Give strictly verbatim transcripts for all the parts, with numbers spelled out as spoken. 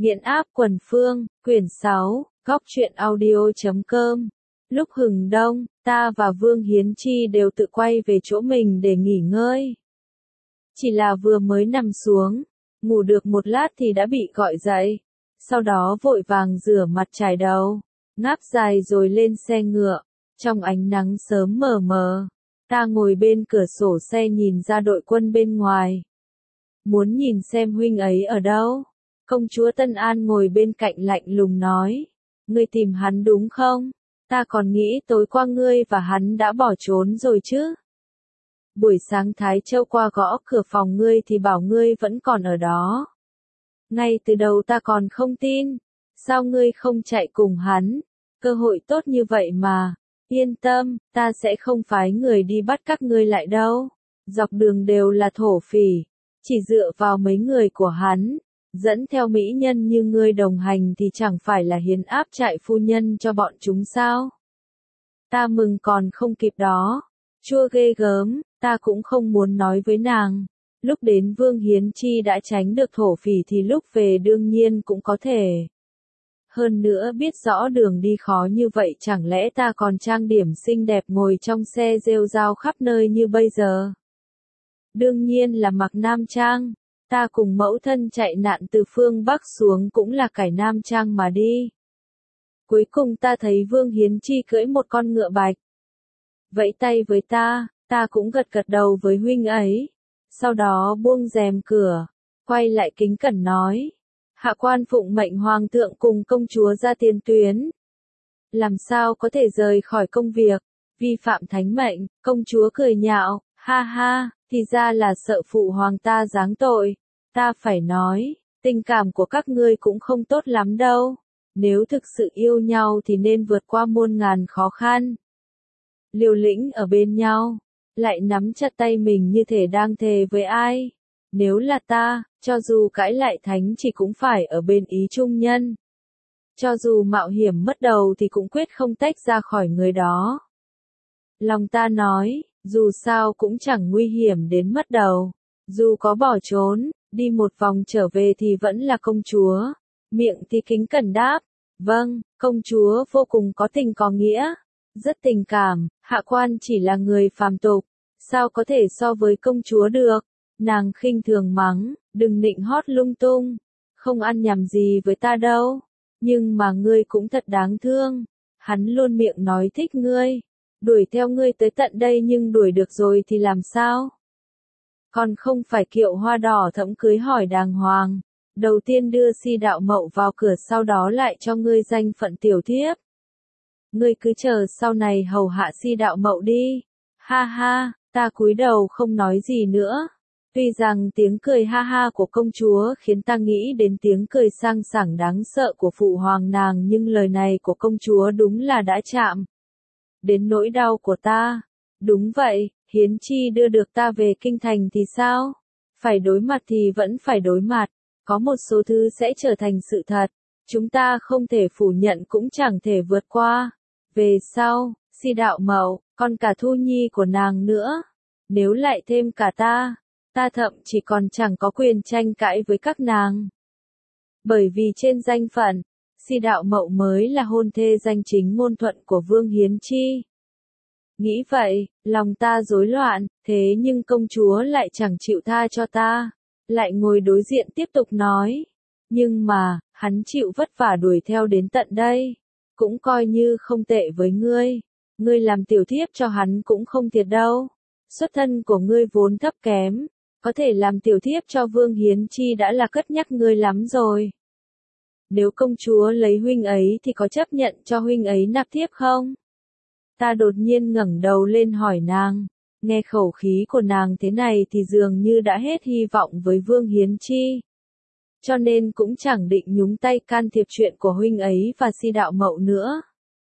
Nghiện áp quần phương, quyển sáu, góc truyện audio chấm com. Lúc hừng đông, ta và Vương Hiến Chi đều tự quay về chỗ mình để nghỉ ngơi. Chỉ là vừa mới nằm xuống, ngủ được một lát thì đã bị gọi dậy. Sau đó vội vàng rửa mặt chải đầu, ngáp dài rồi lên xe ngựa. Trong ánh nắng sớm mờ mờ, ta ngồi bên cửa sổ xe nhìn ra đội quân bên ngoài. Muốn nhìn xem huynh ấy ở đâu? Công chúa Tân An ngồi bên cạnh lạnh lùng nói. Ngươi tìm hắn đúng không? Ta còn nghĩ tối qua ngươi và hắn đã bỏ trốn rồi chứ. Buổi sáng Thái Châu qua gõ cửa phòng ngươi thì bảo ngươi vẫn còn ở đó. Ngay từ đầu ta còn không tin. Sao ngươi không chạy cùng hắn? Cơ hội tốt như vậy mà. Yên tâm, ta sẽ không phái người đi bắt các ngươi lại đâu. Dọc đường đều là thổ phỉ. Chỉ dựa vào mấy người của hắn, dẫn theo mỹ nhân như ngươi đồng hành thì chẳng phải là hiến áp trại phu nhân cho bọn chúng sao? Ta mừng còn không kịp đó. Chua ghê gớm, ta cũng không muốn nói với nàng. Lúc đến Vương Hiến Chi đã tránh được thổ phỉ thì lúc về đương nhiên cũng có thể. Hơn nữa biết rõ đường đi khó như vậy chẳng lẽ ta còn trang điểm xinh đẹp ngồi trong xe rêu rao khắp nơi như bây giờ? Đương nhiên là mặc nam trang. Ta cùng mẫu thân chạy nạn từ phương Bắc xuống cũng là cải nam trang mà đi. Cuối cùng ta thấy Vương Hiến Chi cưỡi một con ngựa bạch. Vẫy tay với ta, ta cũng gật gật đầu với huynh ấy. Sau đó buông rèm cửa, quay lại kính cẩn nói. Hạ quan phụng mệnh hoàng thượng cùng công chúa ra tiền tuyến. Làm sao có thể rời khỏi công việc, vi phạm thánh mệnh, công chúa cười nhạo, ha ha, thì ra là sợ phụ hoàng ta giáng tội. Ta phải nói, tình cảm của các ngươi cũng không tốt lắm đâu. Nếu thực sự yêu nhau thì nên vượt qua muôn ngàn khó khăn. Liều lĩnh ở bên nhau, lại nắm chặt tay mình như thể đang thề với ai. Nếu là ta, cho dù cãi lại thánh chỉ cũng phải ở bên ý trung nhân. Cho dù mạo hiểm mất đầu thì cũng quyết không tách ra khỏi người đó. Lòng ta nói, dù sao cũng chẳng nguy hiểm đến mất đầu. Dù có bỏ trốn, đi một vòng trở về thì vẫn là công chúa. Miệng thì kính cẩn đáp. Vâng, công chúa vô cùng có tình có nghĩa. Rất tình cảm, hạ quan chỉ là người phàm tục. Sao có thể so với công chúa được? Nàng khinh thường mắng, đừng nịnh hót lung tung. Không ăn nhầm gì với ta đâu. Nhưng mà ngươi cũng thật đáng thương. Hắn luôn miệng nói thích ngươi. Đuổi theo ngươi tới tận đây nhưng đuổi được rồi thì làm sao? Còn không phải kiệu hoa đỏ thẫm cưới hỏi đàng hoàng. Đầu tiên đưa Si Đạo Mậu vào cửa sau đó lại cho ngươi danh phận tiểu thiếp. Ngươi cứ chờ sau này hầu hạ Si Đạo Mậu đi. Ha ha, ta cúi đầu không nói gì nữa. Tuy rằng tiếng cười ha ha của công chúa khiến ta nghĩ đến tiếng cười sang sảng đáng sợ của phụ hoàng nàng nhưng lời này của công chúa đúng là đã chạm đến nỗi đau của ta. Đúng vậy, Hiến Chi đưa được ta về kinh thành thì sao? Phải đối mặt thì vẫn phải đối mặt. Có một số thứ sẽ trở thành sự thật. Chúng ta không thể phủ nhận cũng chẳng thể vượt qua. Về sau, Si Đạo Mậu, còn cả Thu Nhi của nàng nữa. Nếu lại thêm cả ta, ta thậm chỉ còn chẳng có quyền tranh cãi với các nàng. Bởi vì trên danh phận, Si Đạo Mậu mới là hôn thê danh chính ngôn thuận của Vương Hiến Chi. Nghĩ vậy, lòng ta rối loạn, thế nhưng công chúa lại chẳng chịu tha cho ta. Lại ngồi đối diện tiếp tục nói. Nhưng mà, hắn chịu vất vả đuổi theo đến tận đây. Cũng coi như không tệ với ngươi. Ngươi làm tiểu thiếp cho hắn cũng không thiệt đâu. Xuất thân của ngươi vốn thấp kém. Có thể làm tiểu thiếp cho Vương Hiến Chi đã là cất nhắc ngươi lắm rồi. Nếu công chúa lấy huynh ấy thì có chấp nhận cho huynh ấy nạp thiếp không? Ta đột nhiên ngẩng đầu lên hỏi nàng. Nghe khẩu khí của nàng thế này thì dường như đã hết hy vọng với Vương Hiến Chi. Cho nên cũng chẳng định nhúng tay can thiệp chuyện của huynh ấy và Si Đạo Mậu nữa.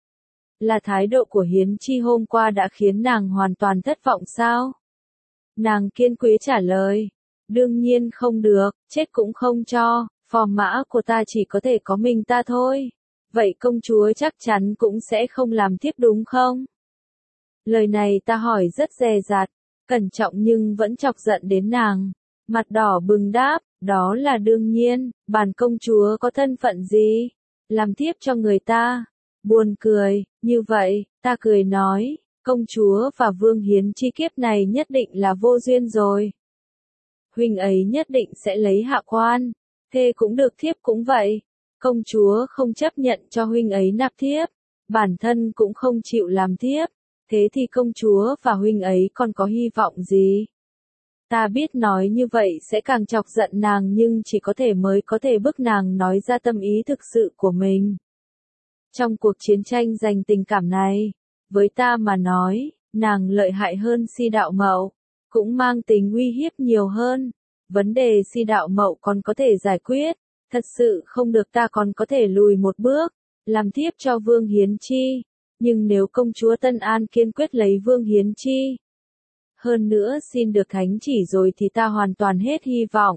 Là thái độ của Hiến Chi hôm qua đã khiến nàng hoàn toàn thất vọng sao? Nàng kiên quyết trả lời. Đương nhiên không được, chết cũng không cho, phò mã của ta chỉ có thể có mình ta thôi. Vậy công chúa chắc chắn cũng sẽ không làm thiếp đúng không? Lời này ta hỏi rất dè dặt, cẩn trọng nhưng vẫn chọc giận đến nàng. Mặt đỏ bừng đáp, đó là đương nhiên, bản công chúa có thân phận gì? Làm thiếp cho người ta. Buồn cười, như vậy, ta cười nói, công chúa và Vương Hiến Chi kiếp này nhất định là vô duyên rồi. Huynh ấy nhất định sẽ lấy Hạ Quan, thê cũng được thiếp cũng vậy. Công chúa không chấp nhận cho huynh ấy nạp thiếp, bản thân cũng không chịu làm thiếp, thế thì công chúa và huynh ấy còn có hy vọng gì? Ta biết nói như vậy sẽ càng chọc giận nàng nhưng chỉ có thể mới có thể bức nàng nói ra tâm ý thực sự của mình. Trong cuộc chiến tranh giành tình cảm này, với ta mà nói, nàng lợi hại hơn Si Đạo Mậu, cũng mang tính uy hiếp nhiều hơn. Vấn đề Si Đạo Mậu còn có thể giải quyết, thật sự không được ta còn có thể lùi một bước, làm thiếp cho Vương Hiến Chi. Nhưng nếu công chúa Tân An kiên quyết lấy Vương Hiến Chi, hơn nữa xin được thánh chỉ rồi thì ta hoàn toàn hết hy vọng.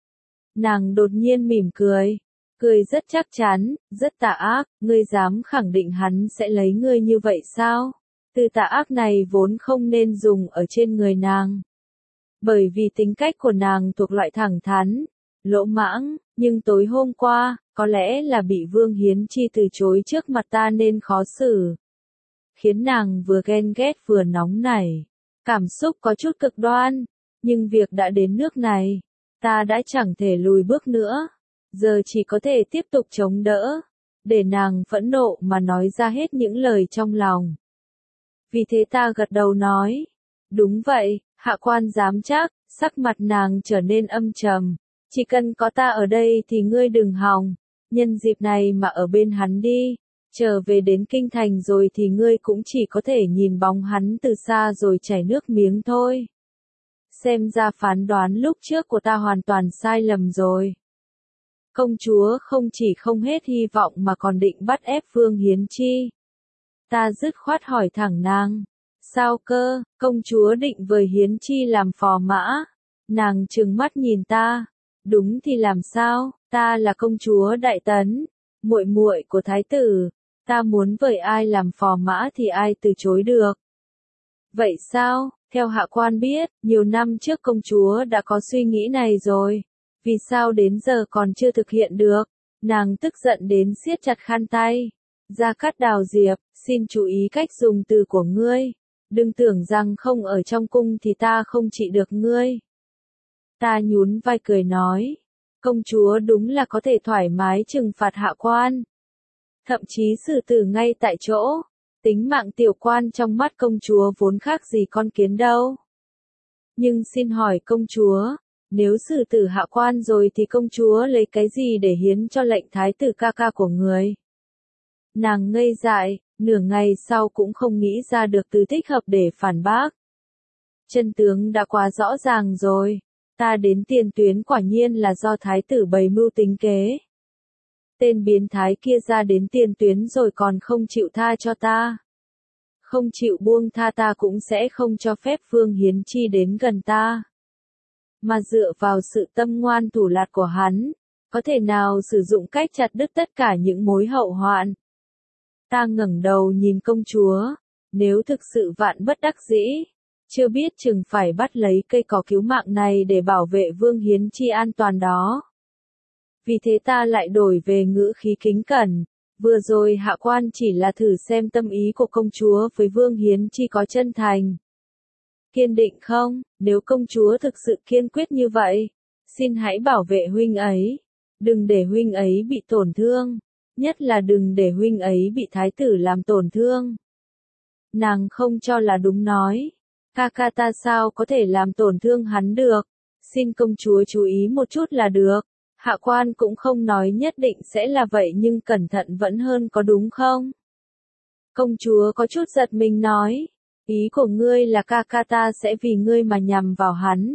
Nàng đột nhiên mỉm cười, cười rất chắc chắn, rất tà ác, ngươi dám khẳng định hắn sẽ lấy ngươi như vậy sao? Từ tà ác này vốn không nên dùng ở trên người nàng. Bởi vì tính cách của nàng thuộc loại thẳng thắn, lỗ mãng, nhưng tối hôm qua, có lẽ là bị Vương Hiến Chi từ chối trước mặt ta nên khó xử. Khiến nàng vừa ghen ghét vừa nóng nảy. Cảm xúc có chút cực đoan, nhưng việc đã đến nước này, ta đã chẳng thể lùi bước nữa, giờ chỉ có thể tiếp tục chống đỡ, để nàng phẫn nộ mà nói ra hết những lời trong lòng. Vì thế ta gật đầu nói, đúng vậy, Hạ Quan dám chắc, sắc mặt nàng trở nên âm trầm, chỉ cần có ta ở đây thì ngươi đừng hòng, nhân dịp này mà ở bên hắn đi. Trở về đến kinh thành rồi thì ngươi cũng chỉ có thể nhìn bóng hắn từ xa rồi chảy nước miếng thôi. Xem ra phán đoán lúc trước của ta hoàn toàn sai lầm rồi. Công chúa không chỉ không hết hy vọng mà còn định bắt ép Vương Hiến Chi. Ta dứt khoát hỏi thẳng nàng. Sao cơ, công chúa định với Hiến Chi làm phò mã? Nàng trừng mắt nhìn ta. Đúng thì làm sao, ta là công chúa Đại Tấn, muội muội của thái tử. Ta muốn với ai làm phò mã thì ai từ chối được. Vậy sao, theo Hạ Quan biết, nhiều năm trước công chúa đã có suy nghĩ này rồi. Vì sao đến giờ còn chưa thực hiện được? Nàng tức giận đến siết chặt khăn tay. Gia Cát Đào Diệp, xin chú ý cách dùng từ của ngươi. Đừng tưởng rằng không ở trong cung thì ta không trị được ngươi. Ta nhún vai cười nói. Công chúa đúng là có thể thoải mái trừng phạt Hạ Quan. Thậm chí xử tử ngay tại chỗ. Tính mạng tiểu quan trong mắt công chúa vốn khác gì con kiến đâu. Nhưng xin hỏi công chúa, nếu xử tử Hạ Quan rồi thì công chúa lấy cái gì để hiến cho lệnh thái tử ca ca của người? Nàng ngây dại, nửa ngày sau cũng không nghĩ ra được từ thích hợp để phản bác. Chân tướng đã quá rõ ràng rồi, ta đến tiền tuyến quả nhiên là do thái tử bày mưu tính kế. Tên biến thái kia ra đến tiền tuyến rồi còn không chịu tha cho ta. Không chịu buông tha ta cũng sẽ không cho phép Vương Hiến Chi đến gần ta. Mà dựa vào sự tâm ngoan thủ lạt của hắn, có thể nào sử dụng cách chặt đứt tất cả những mối hậu hoạn. Ta ngẩng đầu nhìn công chúa, nếu thực sự vạn bất đắc dĩ, chưa biết chừng phải bắt lấy cây cỏ cứu mạng này để bảo vệ Vương Hiến Chi an toàn đó. Vì thế ta lại đổi về ngữ khí kính cẩn, vừa rồi Hạ Quan chỉ là thử xem tâm ý của công chúa với Vương Hiến Chi có chân thành. Kiên định không, nếu công chúa thực sự kiên quyết như vậy, xin hãy bảo vệ huynh ấy, đừng để huynh ấy bị tổn thương, nhất là đừng để huynh ấy bị thái tử làm tổn thương. Nàng không cho là đúng nói, ca ca ta sao có thể làm tổn thương hắn được, xin công chúa chú ý một chút là được. Hạ Quan cũng không nói nhất định sẽ là vậy nhưng cẩn thận vẫn hơn có đúng không? Công chúa có chút giật mình nói, ý của ngươi là ca ca ta sẽ vì ngươi mà nhằm vào hắn.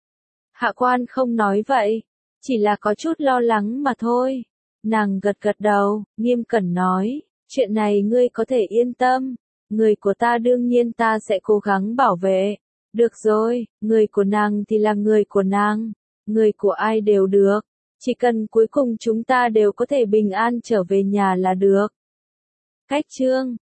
Hạ Quan không nói vậy, chỉ là có chút lo lắng mà thôi. Nàng gật gật đầu, nghiêm cẩn nói, chuyện này ngươi có thể yên tâm, người của ta đương nhiên ta sẽ cố gắng bảo vệ. Được rồi, người của nàng thì là người của nàng, người của ai đều được. Chỉ cần cuối cùng chúng ta đều có thể bình an trở về nhà là được. Cách chương